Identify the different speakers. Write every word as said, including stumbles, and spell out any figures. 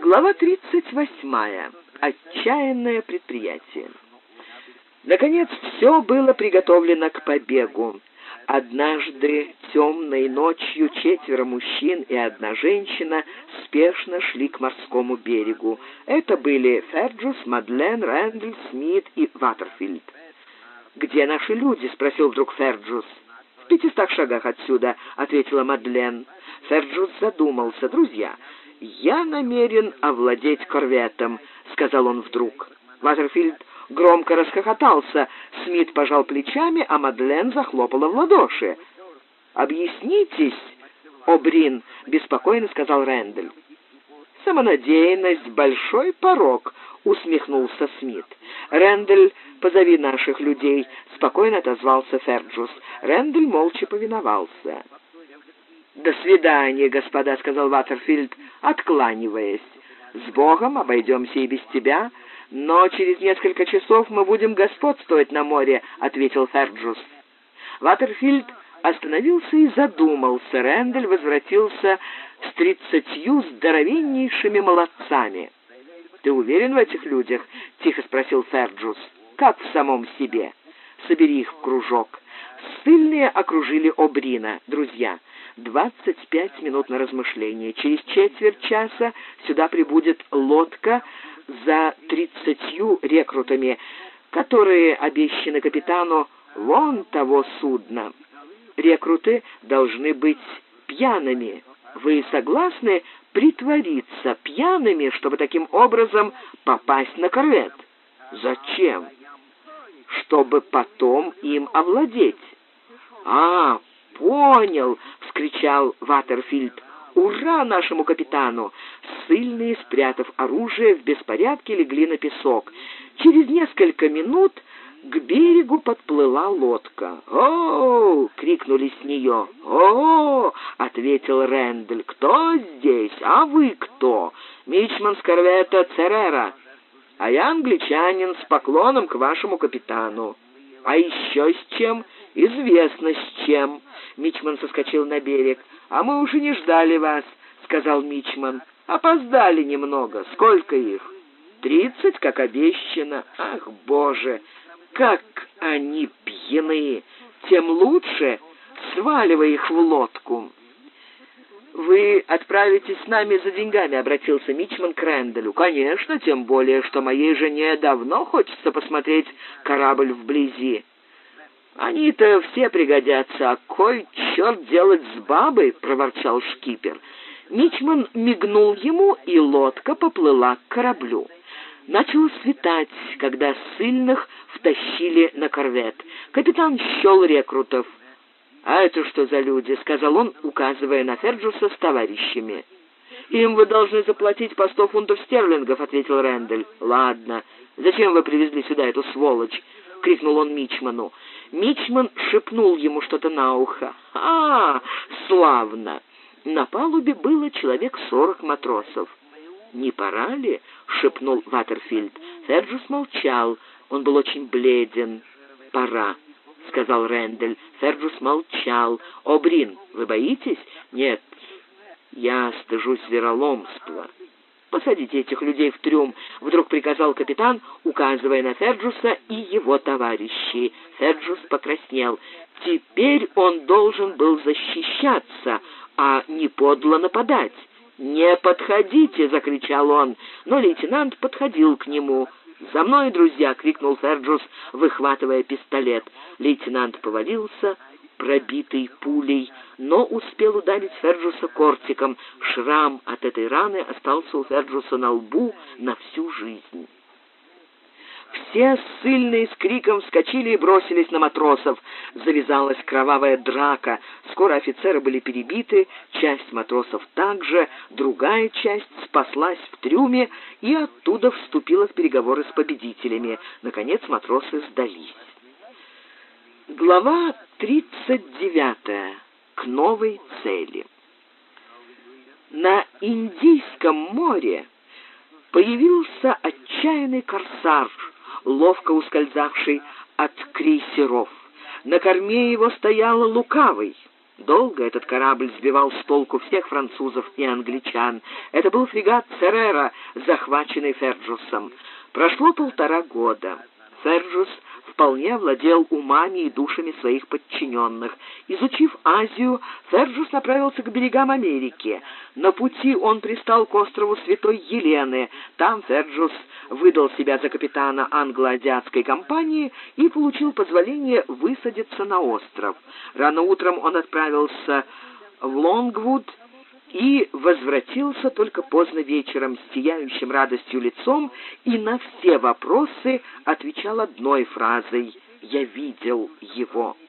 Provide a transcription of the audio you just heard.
Speaker 1: Глава тридцать восьмая. Отчаянное предприятие. Наконец, все было приготовлено к побегу. Однажды темной ночью четверо мужчин и одна женщина спешно шли к морскому берегу. Это были Ферджус, Мадлен, Рэндаль, Смит и Ваттерфилд. «Где наши люди?» — спросил вдруг Ферджус. «В пятистах шагах отсюда», — ответила Мадлен. Ферджус задумался. «Друзья, я намерен овладеть корветом», — сказал он вдруг. Ваттерфилд громко расхохотался, Смит пожал плечами, а Мадлен захлопала в ладоши. «Объяснитесь, О'Брин», — беспокойно сказал Рэндаль. «Самонадеянность — большой порок», — усмехнулся Смит. «Рэндаль, позови наших людей», — спокойно отозвался Ферджус. Рэндаль молча повиновался. «До свидания, господа», — сказал Ваттерфилд, откланиваясь. «С Богом, обойдемся и без тебя, но через несколько часов мы будем господствовать на море», — ответил Ферджус. Ваттерфилд остановился и задумался. Рэндаль возвратился с тридцатью здоровеннейшими молодцами. «Ты уверен в этих людях?» — тихо спросил Ферджус. «Как в самом себе. Собери их в кружок». Ссыльные окружили О'Брина. «Друзья, двадцать пять минут на размышление. Через четверть часа сюда прибудет лодка за тридцатью рекрутами, которые обещаны капитану вон того судна. Рекруты должны быть пьяными. Вы согласны притвориться пьяными, чтобы таким образом попасть на корвет?» «Зачем?» «Чтобы потом им овладеть». «А, понял!» — вскричал Ваттерфилд. «Ура нашему капитану!» Ссыльные, спрятав оружие, в беспорядке легли на песок. Через несколько минут к берегу подплыла лодка. «О!» — крикнули с нее. «О!» — ответил Рэндаль. «Кто здесь? А вы кто?» «Мичман с корвета Церера. А я англичанин с поклоном к вашему капитану». «А еще с чем?» «Известно с чем». Мичман соскочил на берег. «А мы уже не ждали вас», — сказал Мичман. «Опоздали немного. Сколько их?» «Тридцать, как обещано». «Ах, Боже, как они пьяны! Тем лучше. Сваливай их в лодку». «Вы отправитесь с нами за деньгами», — обратился Мичман к Рэндалю. «Конечно, тем более, что моей жене давно хочется посмотреть корабль вблизи». «Они-то все пригодятся, а кой черт делать с бабой?» — проворчал шкипер. Мичман мигнул ему, и лодка поплыла к кораблю. Начало светать, когда ссыльных втащили на корвет. Капитан счел рекрутов. «А это что за люди?» — сказал он, указывая на Ферджуса с товарищами. «Им вы должны заплатить по сто фунтов стерлингов», — ответил Рэндаль. «Ладно. Зачем вы привезли сюда эту сволочь?» — крикнул он Мичману. Мичман шепнул ему что-то на ухо. «А, славно!» На палубе было человек сорок матросов. «Не пора ли?» — шепнул Ваттерфилд. Ферджус молчал. Он был очень бледен. «Пора», — сказал Рэндаль. Ферджус молчал. «О'Брин, вы боитесь?» «Нет, я стыжусь вероломства». «Посадите этих людей в трюм», — вдруг приказал капитан, указывая на Ферджуса и его товарищей. Ферджус покраснел. Теперь он должен был защищаться, а не подло нападать. «Не подходите!» — закричал он, но лейтенант подходил к нему. «За мной, друзья!» — крикнул Ферджус, выхватывая пистолет. Лейтенант повалился, пробитый пулей, но успел ударить Ферджуса кортиком. Шрам от этой раны остался у Ферджуса на лбу на всю жизнь. Все ссыльные с криком вскочили и бросились на матросов. Завязалась кровавая драка. Скоро офицеры были перебиты, часть матросов также, другая часть спаслась в трюме и оттуда вступила в переговоры с победителями. Наконец матросы сдались. Глава тридцать девятая. К новой цели. На Индийском море появился отчаянный корсар, ловко ускользавший от крейсеров. На корме его стоял Лукавый. Долго этот корабль сбивал с толку всех французов и англичан. Это был фрегат Церера, захваченный Ферджусом. Прошло полтора года. Ферджус вполне овладел умами и душами своих подчиненных. Изучив Азию, Ферджус направился к берегам Америки. На пути он пристал к острову Святой Елены. Там Ферджус выдал себя за капитана англо-азиатской компании и получил позволение высадиться на остров. Рано утром он отправился в Лонгвуд и возвратился только поздно вечером с сияющим радостью лицом и на все вопросы отвечал одной фразой: «Я видел его».